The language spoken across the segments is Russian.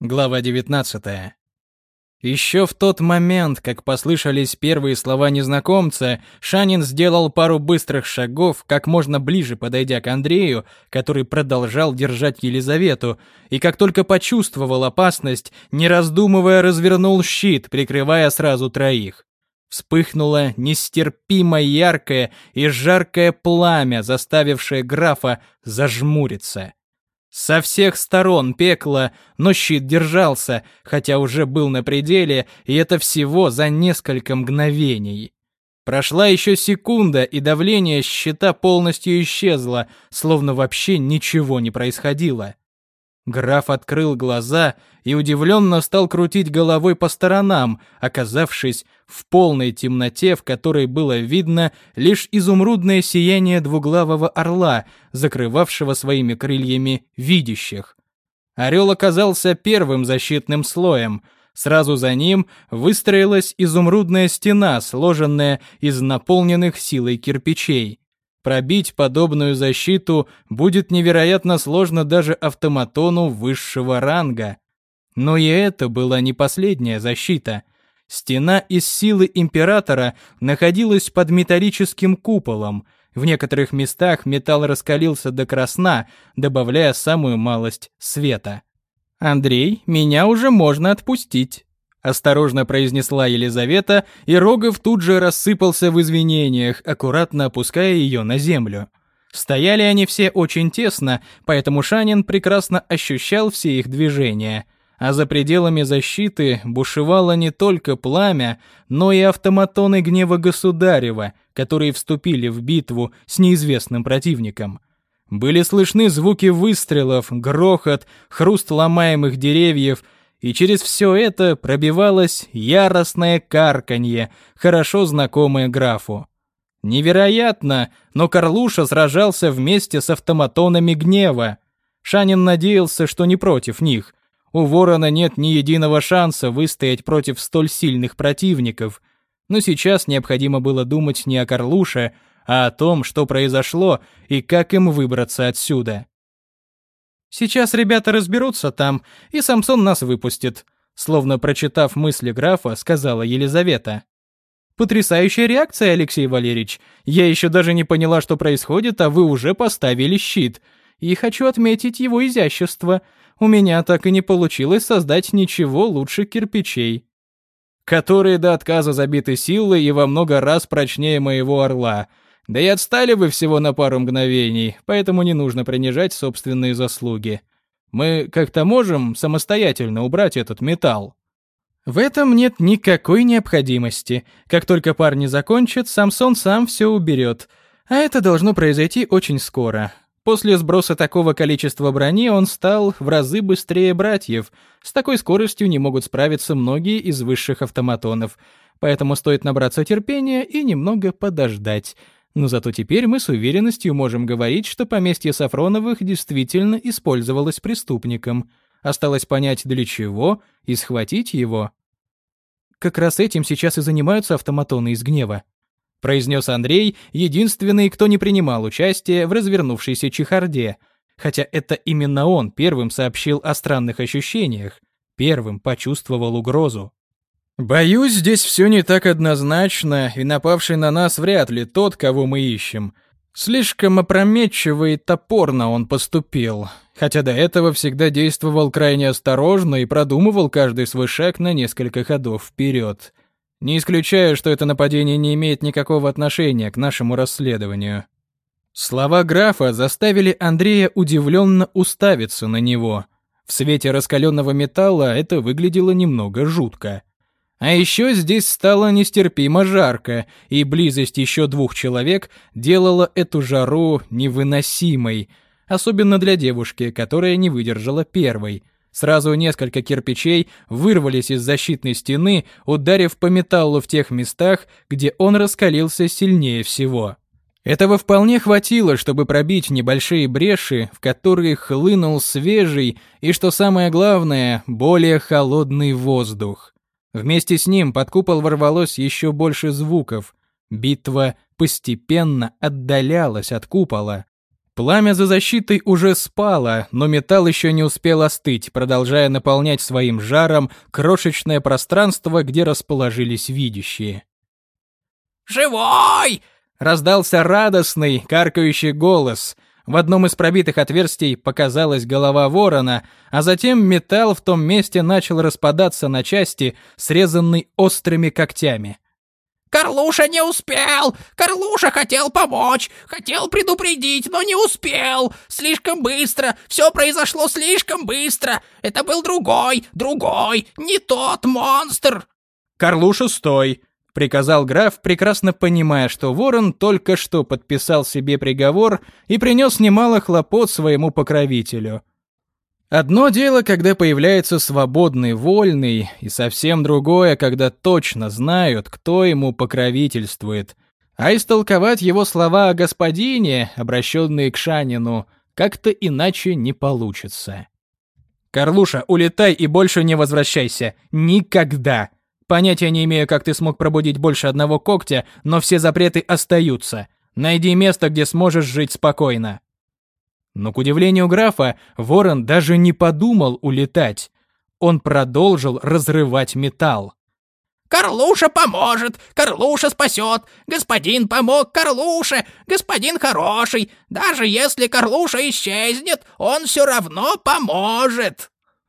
Глава 19. Еще в тот момент, как послышались первые слова незнакомца, Шанин сделал пару быстрых шагов, как можно ближе подойдя к Андрею, который продолжал держать Елизавету, и как только почувствовал опасность, не раздумывая, развернул щит, прикрывая сразу троих. Вспыхнуло нестерпимо яркое и жаркое пламя, заставившее графа зажмуриться. Со всех сторон пекло, но щит держался, хотя уже был на пределе, и это всего за несколько мгновений. Прошла еще секунда, и давление щита полностью исчезло, словно вообще ничего не происходило. Граф открыл глаза и удивленно стал крутить головой по сторонам, оказавшись в полной темноте, в которой было видно лишь изумрудное сияние двуглавого орла, закрывавшего своими крыльями видящих. Орел оказался первым защитным слоем. Сразу за ним выстроилась изумрудная стена, сложенная из наполненных силой кирпичей. Пробить подобную защиту будет невероятно сложно даже автоматону высшего ранга. Но и это была не последняя защита. Стена из силы императора находилась под металлическим куполом. В некоторых местах металл раскалился до красна, добавляя самую малость света. «Андрей, меня уже можно отпустить», — осторожно произнесла Елизавета, и Рогов тут же рассыпался в извинениях, аккуратно опуская ее на землю. Стояли они все очень тесно, поэтому Шанин прекрасно ощущал все их движения. А за пределами защиты бушевало не только пламя, но и автоматоны гнева государева, которые вступили в битву с неизвестным противником. Были слышны звуки выстрелов, грохот, хруст ломаемых деревьев, и через все это пробивалось яростное карканье, хорошо знакомое графу. Невероятно, но Карлуша сражался вместе с автоматонами гнева. Шанин надеялся, что не против них. У Ворона нет ни единого шанса выстоять против столь сильных противников. Но сейчас необходимо было думать не о Карлуше, а о том, что произошло и как им выбраться отсюда. «Сейчас ребята разберутся там, и Самсон нас выпустит», словно прочитав мысли графа, сказала Елизавета. «Потрясающая реакция, Алексей Валерьевич. Я еще даже не поняла, что происходит, а вы уже поставили щит. И хочу отметить его изящество. У меня так и не получилось создать ничего лучше кирпичей, которые до отказа забиты силой и во много раз прочнее моего орла. Да и отстали вы всего на пару мгновений, поэтому не нужно принижать собственные заслуги. Мы как-то можем самостоятельно убрать этот металл». В этом нет никакой необходимости. Как только парни закончат, Самсон сам все уберет. А это должно произойти очень скоро. После сброса такого количества брони он стал в разы быстрее братьев. С такой скоростью не могут справиться многие из высших автоматонов. Поэтому стоит набраться терпения и немного подождать. Но зато теперь мы с уверенностью можем говорить, что поместье Сафроновых действительно использовалось преступником. Осталось понять, для чего, и схватить его. «Как раз этим сейчас и занимаются автоматоны из гнева», произнес Андрей, единственный, кто не принимал участия в развернувшейся чехарде. Хотя это именно он первым сообщил о странных ощущениях, первым почувствовал угрозу. «Боюсь, здесь все не так однозначно, и напавший на нас вряд ли тот, кого мы ищем. Слишком опрометчиво и топорно он поступил, хотя до этого всегда действовал крайне осторожно и продумывал каждый свой шаг на несколько ходов вперед. Не исключаю, что это нападение не имеет никакого отношения к нашему расследованию». Слова графа заставили Андрея удивленно уставиться на него. В свете раскаленного металла это выглядело немного жутко. А еще здесь стало нестерпимо жарко, и близость еще двух человек делала эту жару невыносимой, особенно для девушки, которая не выдержала первой. Сразу несколько кирпичей вырвались из защитной стены, ударив по металлу в тех местах, где он раскалился сильнее всего. Этого вполне хватило, чтобы пробить небольшие бреши, в которые хлынул свежий и, что самое главное, более холодный воздух. Вместе с ним под купол ворвалось еще больше звуков. Битва постепенно отдалялась от купола. Пламя за защитой уже спало, но металл еще не успел остыть, продолжая наполнять своим жаром крошечное пространство, где расположились видящие. «Живой!» — раздался радостный, каркающий голос. В одном из пробитых отверстий показалась голова ворона, а затем металл в том месте начал распадаться на части, срезанный острыми когтями. «Карлуша не успел! Карлуша хотел помочь, хотел предупредить, но не успел! Слишком быстро! Все произошло слишком быстро! Это был другой, не тот монстр!» «Карлуша, стой!» — приказал граф, прекрасно понимая, что ворон только что подписал себе приговор и принес немало хлопот своему покровителю. Одно дело, когда появляется свободный, вольный, и совсем другое, когда точно знают, кто ему покровительствует. А истолковать его слова о господине, обращенные к Шанину, как-то иначе не получится. «Карлуша, улетай и больше не возвращайся. Никогда! Понятия не имею, как ты смог пробудить больше одного когтя, но все запреты остаются. Найди место, где сможешь жить спокойно». Но, к удивлению графа, ворон даже не подумал улетать. Он продолжил разрывать металл. «Карлуша поможет! Карлуша спасет! Господин помог Карлуше! Господин хороший! Даже если Карлуша исчезнет, он все равно поможет!»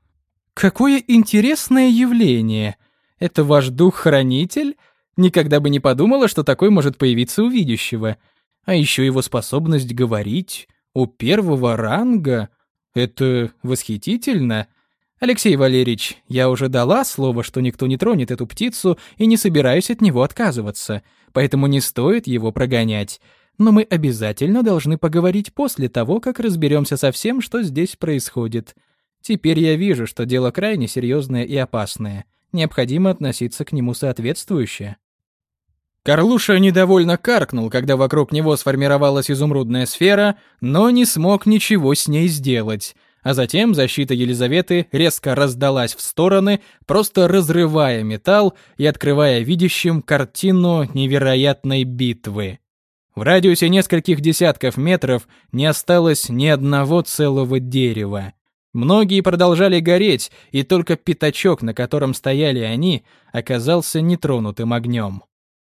Какое интересное явление! Это ваш дух-хранитель? Никогда бы не подумала, что такой может появиться у видящего. А еще его способность говорить у первого ранга. Это восхитительно. Алексей Валерьевич, я уже дала слово, что никто не тронет эту птицу, и не собираюсь от него отказываться, поэтому не стоит его прогонять. Но мы обязательно должны поговорить после того, как разберемся со всем, что здесь происходит. Теперь я вижу, что дело крайне серьезное и опасное. Необходимо относиться к нему соответствующе. Карлуша недовольно каркнул, когда вокруг него сформировалась изумрудная сфера, но не смог ничего с ней сделать. А затем защита Елизаветы резко раздалась в стороны, просто разрывая металл и открывая видящим картину невероятной битвы. В радиусе нескольких десятков метров не осталось ни одного целого дерева. Многие продолжали гореть, и только пятачок, на котором стояли они, оказался нетронутым огнем.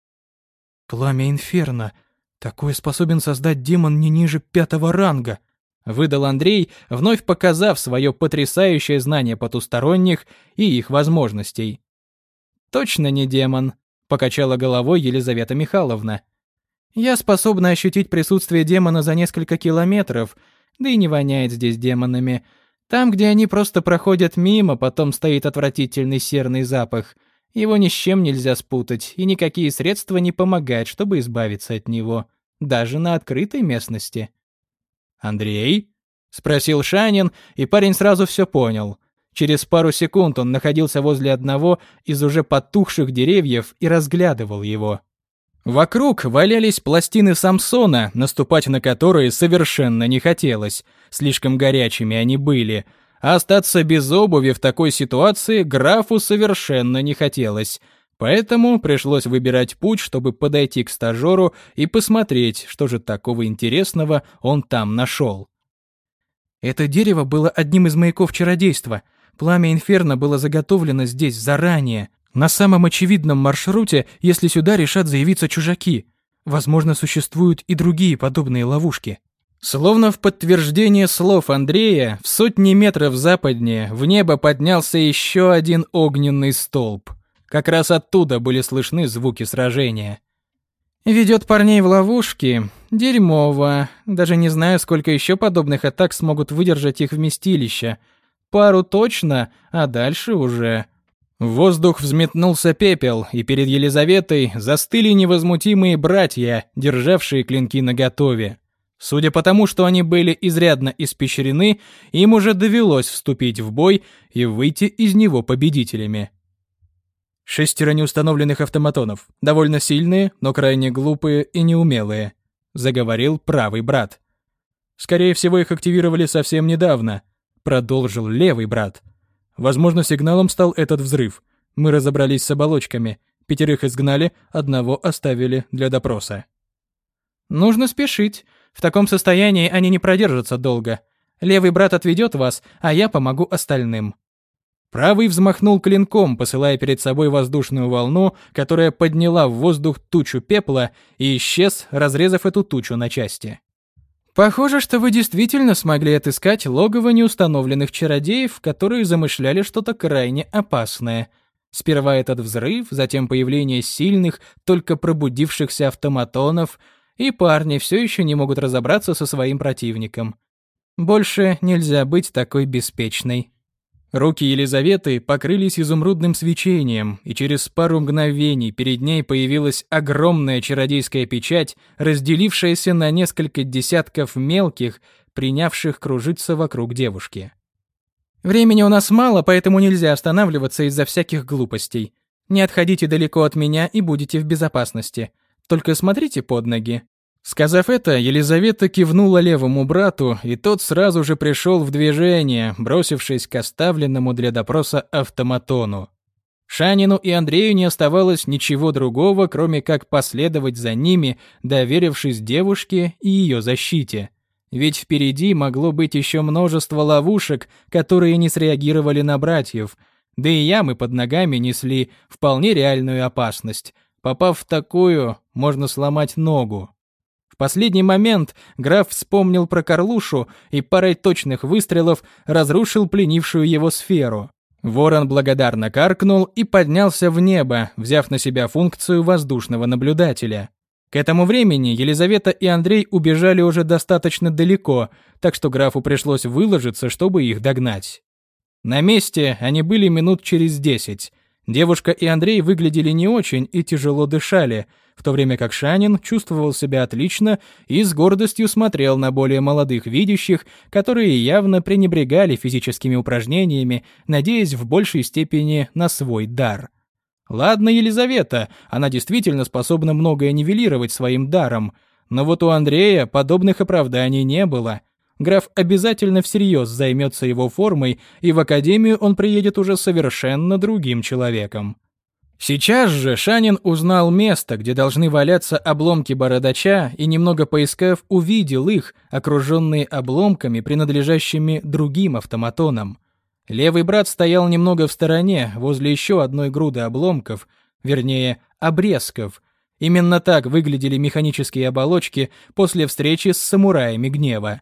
«Пламя Инферно. Такое способен создать демон не ниже 5-го ранга», — выдал Андрей, вновь показав свое потрясающее знание потусторонних и их возможностей. «Точно не демон», — покачала головой Елизавета Михайловна. «Я способна ощутить присутствие демона за несколько километров, да и не воняет здесь демонами. Там, где они просто проходят мимо, потом стоит отвратительный серный запах. Его ни с чем нельзя спутать, и никакие средства не помогают, чтобы избавиться от него, даже на открытой местности». «Андрей?» — спросил Шанин, и парень сразу все понял. Через пару секунд он находился возле одного из уже потухших деревьев и разглядывал его. Вокруг валялись пластины Самсона, наступать на которые совершенно не хотелось, слишком горячими они были, а остаться без обуви в такой ситуации графу совершенно не хотелось, поэтому пришлось выбирать путь, чтобы подойти к стажеру и посмотреть, что же такого интересного он там нашел. Это дерево было одним из маяков чародейства. Пламя Инферно было заготовлено здесь заранее, на самом очевидном маршруте, если сюда решат заявиться чужаки. Возможно, существуют и другие подобные ловушки. Словно в подтверждение слов Андрея, в сотни метров западнее в небо поднялся еще один огненный столб. Как раз оттуда были слышны звуки сражения. «Ведет парней в ловушки. Дерьмово. Даже не знаю, сколько еще подобных атак смогут выдержать их вместилища. Пару точно, а дальше уже...» В воздух взметнулся пепел, и перед Елизаветой застыли невозмутимые братья, державшие клинки наготове. Судя по тому, что они были изрядно испещрены, им уже довелось вступить в бой и выйти из него победителями. 6 неустановленных автоматонов, довольно сильные, но крайне глупые и неумелые, заговорил правый брат. Скорее всего, их активировали совсем недавно, продолжил левый брат. Возможно, сигналом стал этот взрыв. Мы разобрались с оболочками. 5 изгнали, 1 оставили для допроса. Нужно спешить. В таком состоянии они не продержатся долго. Левый брат отведет вас, а я помогу остальным». Правый взмахнул клинком, посылая перед собой воздушную волну, которая подняла в воздух тучу пепла и исчез, разрезав эту тучу на части. «Похоже, что вы действительно смогли отыскать логово неустановленных чародеев, которые замышляли что-то крайне опасное. Сперва этот взрыв, затем появление сильных, только пробудившихся автоматонов, и парни все еще не могут разобраться со своим противником. Больше нельзя быть такой беспечной». Руки Елизаветы покрылись изумрудным свечением, и через пару мгновений перед ней появилась огромная чародейская печать, разделившаяся на несколько десятков мелких, принявших кружиться вокруг девушки. «Времени у нас мало, поэтому нельзя останавливаться из-за всяких глупостей. Не отходите далеко от меня и будете в безопасности. Только смотрите под ноги». Сказав это, Елизавета кивнула левому брату, и тот сразу же пришел в движение, бросившись к оставленному для допроса автоматону. Шанину и Андрею не оставалось ничего другого, кроме как последовать за ними, доверившись девушке и ее защите. Ведь впереди могло быть еще множество ловушек, которые не среагировали на братьев, да и ямы под ногами несли вполне реальную опасность. Попав в такую, можно сломать ногу. В последний момент граф вспомнил про Карлушу и парой точных выстрелов разрушил пленившую его сферу. Ворон благодарно каркнул и поднялся в небо, взяв на себя функцию воздушного наблюдателя. К этому времени Елизавета и Андрей убежали уже достаточно далеко, так что графу пришлось выложиться, чтобы их догнать. На месте они были минут через 10. Девушка и Андрей выглядели не очень и тяжело дышали, в то время как Шанин чувствовал себя отлично и с гордостью смотрел на более молодых видящих, которые явно пренебрегали физическими упражнениями, надеясь в большей степени на свой дар. Ладно, Елизавета, она действительно способна многое нивелировать своим даром, но вот у Андрея подобных оправданий не было. Граф обязательно всерьез займется его формой, и в академию он приедет уже совершенно другим человеком. Сейчас же Шанин узнал место, где должны валяться обломки бородача, и, немного поискав, увидел их, окруженные обломками, принадлежащими другим автоматонам. Левый брат стоял немного в стороне, возле еще одной груды обломков, вернее, обрезков. Именно так выглядели механические оболочки после встречи с самураями гнева.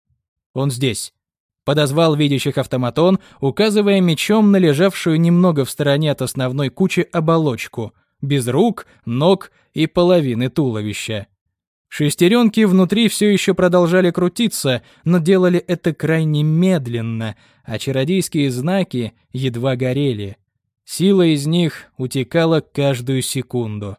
«Он здесь», — подозвал видящих автоматон, указывая мечом на лежавшую немного в стороне от основной кучи оболочку, без рук, ног и половины туловища. Шестеренки внутри все еще продолжали крутиться, но делали это крайне медленно, а чародейские знаки едва горели. Сила из них утекала каждую секунду.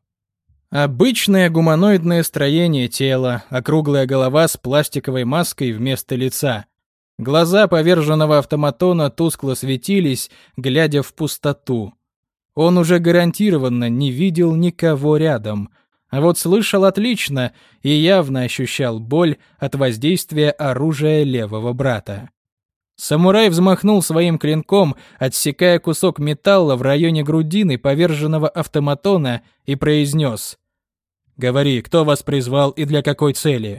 Обычное гуманоидное строение тела, округлая голова с пластиковой маской вместо лица. Глаза поверженного автоматона тускло светились, глядя в пустоту. Он уже гарантированно не видел никого рядом, а вот слышал отлично и явно ощущал боль от воздействия оружия левого брата. Самурай взмахнул своим клинком, отсекая кусок металла в районе грудины поверженного автоматона и произнес: «Говори, кто вас призвал и для какой цели?»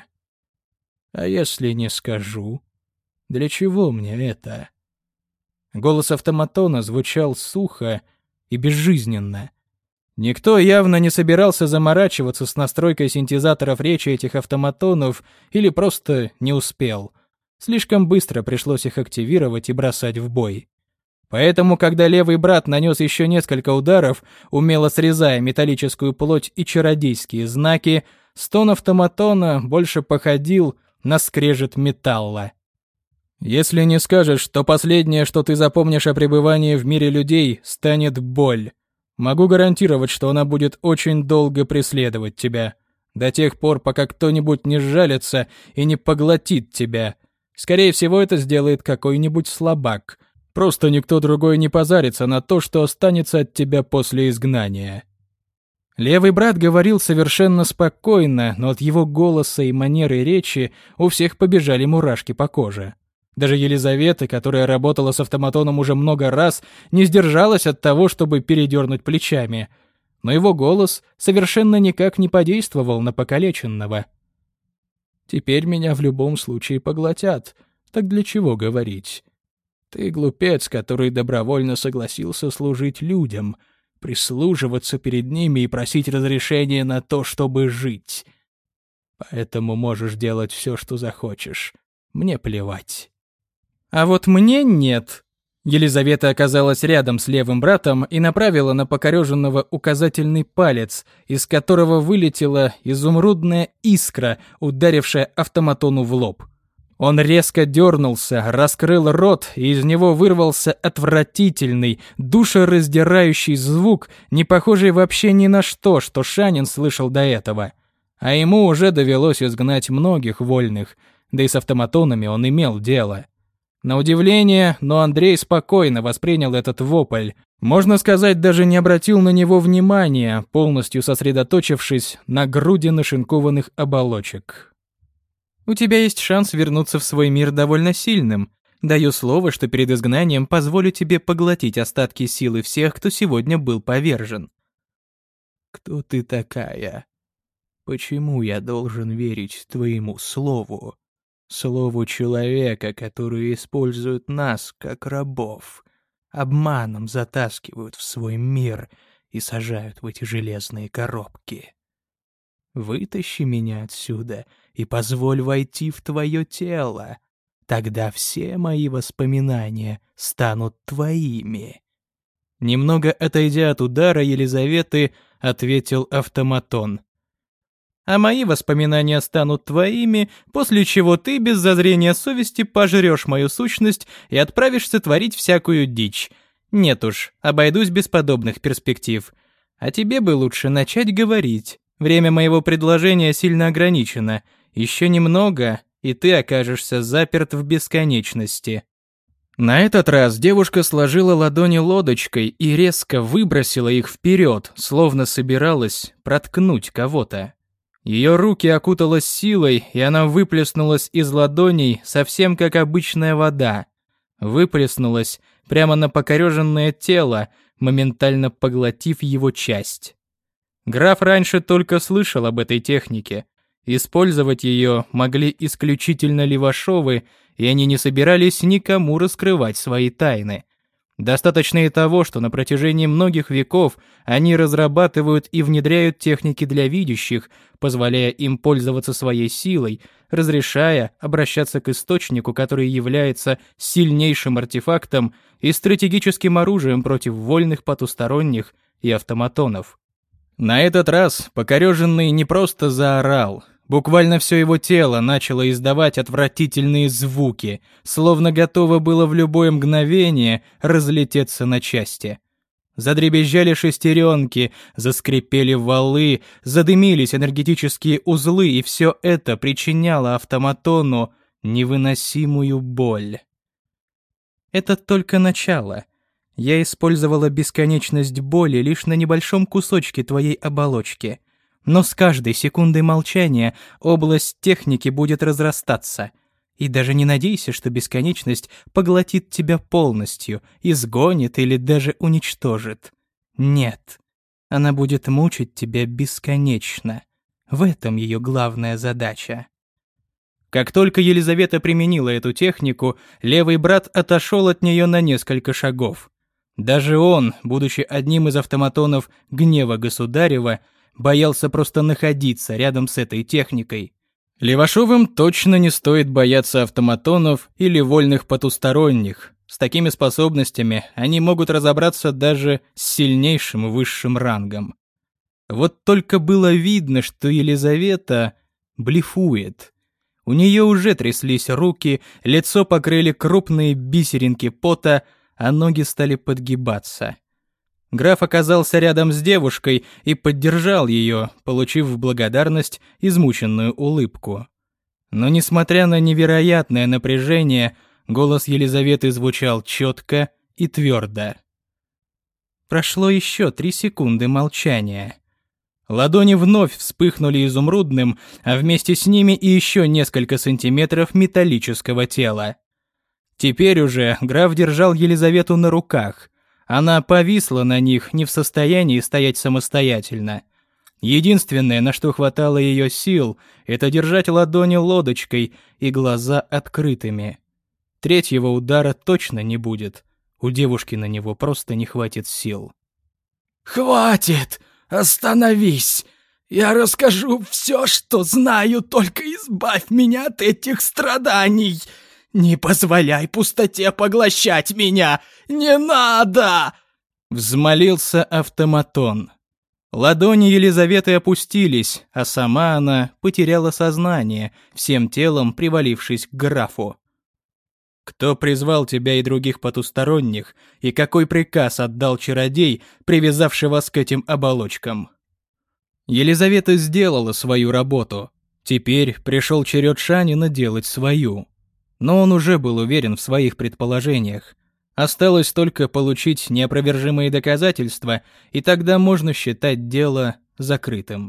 «А если не скажу? Для чего мне это?» Голос автоматона звучал сухо и безжизненно. Никто явно не собирался заморачиваться с настройкой синтезаторов речи этих автоматонов или просто не успел. Слишком быстро пришлось их активировать и бросать в бой. Поэтому, когда левый брат нанес еще несколько ударов, умело срезая металлическую плоть и чародейские знаки, стон автоматона больше походил на скрежет металла. «Если не скажешь, то последнее, что ты запомнишь о пребывании в мире людей, станет боль. Могу гарантировать, что она будет очень долго преследовать тебя, до тех пор, пока кто-нибудь не сжалится и не поглотит тебя. Скорее всего, это сделает какой-нибудь слабак. Просто никто другой не позарится на то, что останется от тебя после изгнания». Левый брат говорил совершенно спокойно, но от его голоса и манеры речи у всех побежали мурашки по коже. Даже Елизавета, которая работала с автоматоном уже много раз, не сдержалась от того, чтобы передернуть плечами. Но его голос совершенно никак не подействовал на покалеченного. Теперь меня в любом случае поглотят. Так для чего говорить? Ты глупец, который добровольно согласился служить людям, прислуживаться перед ними и просить разрешения на то, чтобы жить. Поэтому можешь делать все, что захочешь. Мне плевать. А вот мне нет. Елизавета оказалась рядом с левым братом и направила на покореженного указательный палец, из которого вылетела изумрудная искра, ударившая автоматону в лоб. Он резко дернулся, раскрыл рот, и из него вырвался отвратительный, душераздирающий звук, не похожий вообще ни на что, что Шанин слышал до этого. А ему уже довелось изгнать многих вольных, да и с автоматонами он имел дело. На удивление, но Андрей спокойно воспринял этот вопль. Можно сказать, даже не обратил на него внимания, полностью сосредоточившись на груди нашинкованных оболочек. «У тебя есть шанс вернуться в свой мир довольно сильным. Даю слово, что перед изгнанием позволю тебе поглотить остатки силы всех, кто сегодня был повержен». «Кто ты такая? Почему я должен верить твоему слову? Слову человека, который использует нас как рабов, обманом затаскивают в свой мир и сажают в эти железные коробки. Вытащи меня отсюда и позволь войти в твое тело. Тогда все мои воспоминания станут твоими». Немного отойдя от удара Елизаветы, ответил автоматон. «А мои воспоминания станут твоими, после чего ты без зазрения совести пожрешь мою сущность и отправишься творить всякую дичь. Нет уж, обойдусь без подобных перспектив. А тебе бы лучше начать говорить. Время моего предложения сильно ограничено. Еще немного, и ты окажешься заперт в бесконечности». На этот раз девушка сложила ладони лодочкой и резко выбросила их вперед, словно собиралась проткнуть кого-то. Ее руки окуталась силой, и она выплеснулась из ладоней совсем как обычная вода. Выплеснулась прямо на покореженное тело, моментально поглотив его часть. Граф раньше только слышал об этой технике. Использовать ее могли исключительно Левашовы, и они не собирались никому раскрывать свои тайны. Достаточно и того, что на протяжении многих веков они разрабатывают и внедряют техники для видящих, позволяя им пользоваться своей силой, разрешая обращаться к источнику, который является сильнейшим артефактом и стратегическим оружием против вольных потусторонних и автоматонов. На этот раз покореженный не просто заорал. Буквально все его тело начало издавать отвратительные звуки, словно готово было в любое мгновение разлететься на части. Задребезжали шестеренки, заскрипели валы, задымились энергетические узлы, и все это причиняло автоматону невыносимую боль. Это только начало. Я использовала бесконечность боли лишь на небольшом кусочке твоей оболочки. Но с каждой секундой молчания область техники будет разрастаться. И даже не надейся, что бесконечность поглотит тебя полностью, изгонит или даже уничтожит. Нет, она будет мучить тебя бесконечно. В этом ее главная задача. Как только Елизавета применила эту технику, левый брат отошел от нее на несколько шагов. Даже он, будучи одним из автоматонов гнева государева, боялся просто находиться рядом с этой техникой. Левашовым точно не стоит бояться автоматонов или вольных потусторонних. С такими способностями они могут разобраться даже с сильнейшим высшим рангом. Вот только было видно, что Елизавета блефует. У нее уже тряслись руки, лицо покрыли крупные бисеринки пота, а ноги стали подгибаться. Граф оказался рядом с девушкой и поддержал ее, получив в благодарность измученную улыбку. Но несмотря на невероятное напряжение, голос Елизаветы звучал четко и твердо. Прошло еще 3 секунды молчания. Ладони вновь вспыхнули изумрудным, а вместе с ними и еще несколько сантиметров металлического тела. Теперь уже граф держал Елизавету на руках. Она повисла на них, не в состоянии стоять самостоятельно. Единственное, на что хватало ее сил, это держать ладони лодочкой и глаза открытыми. Третьего удара точно не будет. У девушки на него просто не хватит сил. «Хватит! Остановись! Я расскажу все, что знаю, только избавь меня от этих страданий! Не позволяй пустоте поглощать меня! Не надо!» Взмолился автоматон. Ладони Елизаветы опустились, а сама она потеряла сознание, всем телом привалившись к графу. «Кто призвал тебя и других потусторонних, и какой приказ отдал чародей, привязавший вас к этим оболочкам?» Елизавета сделала свою работу. Теперь пришел черед Шанина делать свою. Но он уже был уверен в своих предположениях. Осталось только получить неопровержимые доказательства, и тогда можно считать дело закрытым.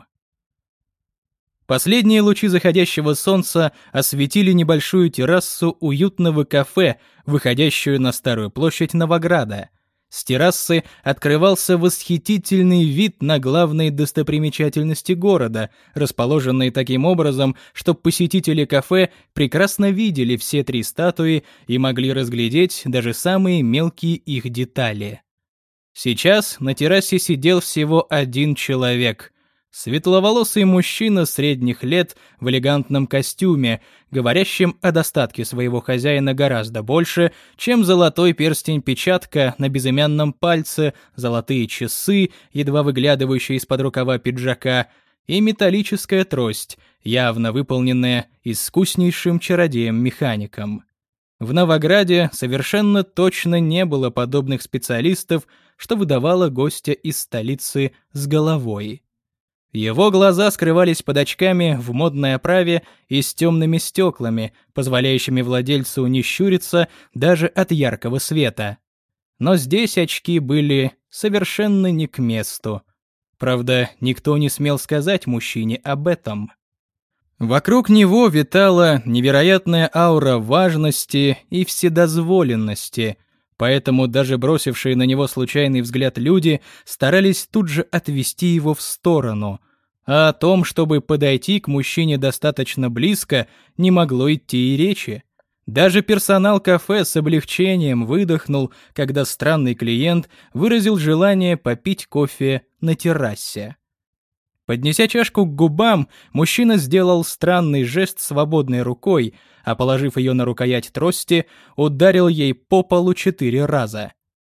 Последние лучи заходящего солнца осветили небольшую террасу уютного кафе, выходящую на Старую площадь Новограда. С террасы открывался восхитительный вид на главные достопримечательности города, расположенные таким образом, что посетители кафе прекрасно видели все 3 статуи и могли разглядеть даже самые мелкие их детали. Сейчас на террасе сидел всего один человек — светловолосый мужчина средних лет в элегантном костюме, говорящем о достатке своего хозяина гораздо больше, чем золотой перстень-печатка на безымянном пальце, золотые часы, едва выглядывающие из-под рукава пиджака, и металлическая трость, явно выполненная искуснейшим чародеем-механиком. В Новограде совершенно точно не было подобных специалистов, что выдавало гостя из столицы с головой. Его глаза скрывались под очками в модной оправе и с темными стеклами, позволяющими владельцу не щуриться даже от яркого света. Но здесь очки были совершенно не к месту. Правда, никто не смел сказать мужчине об этом. Вокруг него витала невероятная аура важности и вседозволенности, поэтому даже бросившие на него случайный взгляд люди старались тут же отвести его в сторону, а о том, чтобы подойти к мужчине достаточно близко, не могло идти и речи. Даже персонал кафе с облегчением выдохнул, когда странный клиент выразил желание попить кофе на террасе. Поднеся чашку к губам, мужчина сделал странный жест свободной рукой, а положив ее на рукоять трости, ударил ей по полу 4 раза.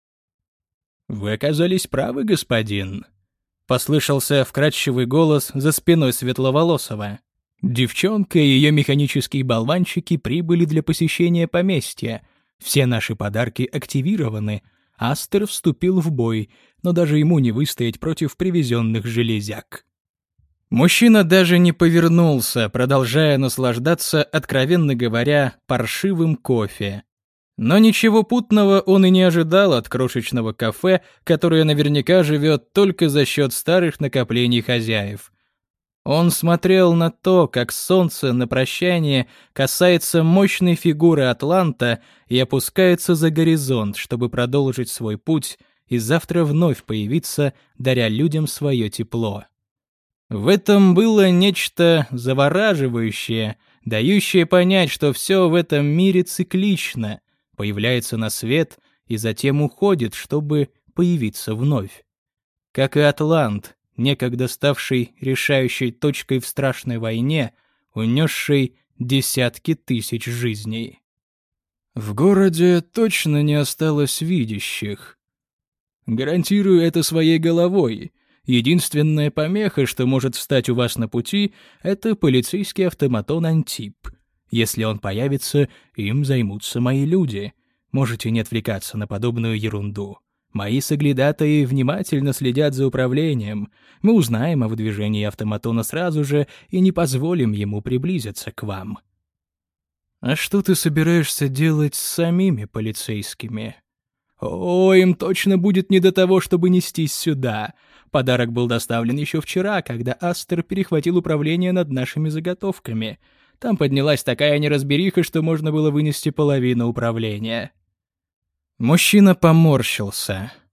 «Вы оказались правы, господин», — послышался вкрадчивый голос за спиной Светловолосого. «Девчонка и ее механические болванчики прибыли для посещения поместья. Все наши подарки активированы. Астер вступил в бой, но даже ему не выстоять против привезенных железяк». Мужчина даже не повернулся, продолжая наслаждаться, откровенно говоря, паршивым кофе. Но ничего путного он и не ожидал от крошечного кафе, которое наверняка живет только за счет старых накоплений хозяев. Он смотрел на то, как солнце на прощание касается мощной фигуры Атланта и опускается за горизонт, чтобы продолжить свой путь и завтра вновь появиться, даря людям свое тепло. В этом было нечто завораживающее, дающее понять, что все в этом мире циклично, появляется на свет и затем уходит, чтобы появиться вновь. Как и Атлант, некогда ставший решающей точкой в страшной войне, унесшей десятки тысяч жизней. В городе точно не осталось видящих. Гарантирую это своей головой. Единственная помеха, что может встать у вас на пути, это полицейский автоматон Антип. Если он появится, им займутся мои люди. Можете не отвлекаться на подобную ерунду. Мои соглядатаи внимательно следят за управлением. Мы узнаем о выдвижении автоматона сразу же и не позволим ему приблизиться к вам. А что ты собираешься делать с самими полицейскими? О, им точно будет не до того, чтобы нестись сюда. Подарок был доставлен еще вчера, когда Астер перехватил управление над нашими заготовками. Там поднялась такая неразбериха, что можно было вынести половину управления. Мужчина поморщился.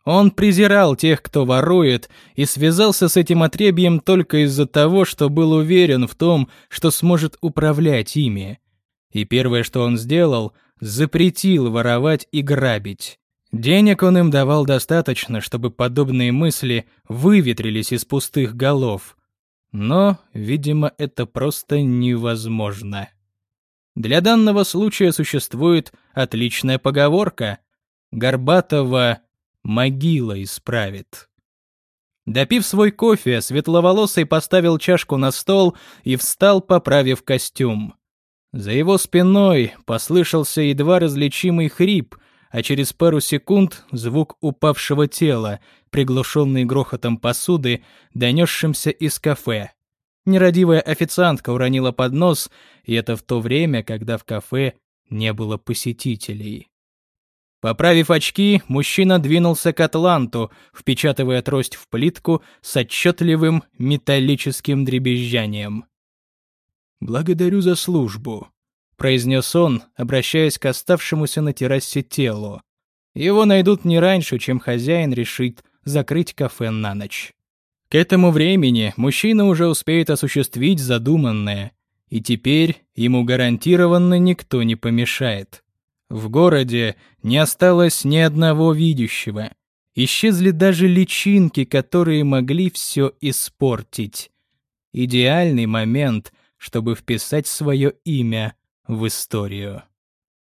Он презирал тех, кто ворует, и связался с этим отребьем только из-за того, что был уверен в том, что сможет управлять ими. И первое, что он сделал, запретил воровать и грабить. Денег он им давал достаточно, чтобы подобные мысли выветрились из пустых голов. Но, видимо, это просто невозможно. Для данного случая существует отличная поговорка: «Горбатого могила исправит». Допив свой кофе, Светловолосый поставил чашку на стол и встал, поправив костюм. За его спиной послышался едва различимый хрип, а через пару секунд звук упавшего тела, приглушенный грохотом посуды, донесшимся из кафе. Нерадивая официантка уронила поднос, и это в то время, когда в кафе не было посетителей. Поправив очки, мужчина двинулся к атланту, впечатывая трость в плитку с отчетливым металлическим дребезжанием. «Благодарю за службу», — произнес он, обращаясь к оставшемуся на террасе телу. Его найдут не раньше, чем хозяин решит закрыть кафе на ночь. К этому времени мужчина уже успеет осуществить задуманное, и теперь ему гарантированно никто не помешает. В городе не осталось ни одного видящего. Исчезли даже личинки, которые могли все испортить. Идеальный момент, чтобы вписать свое имя в историю.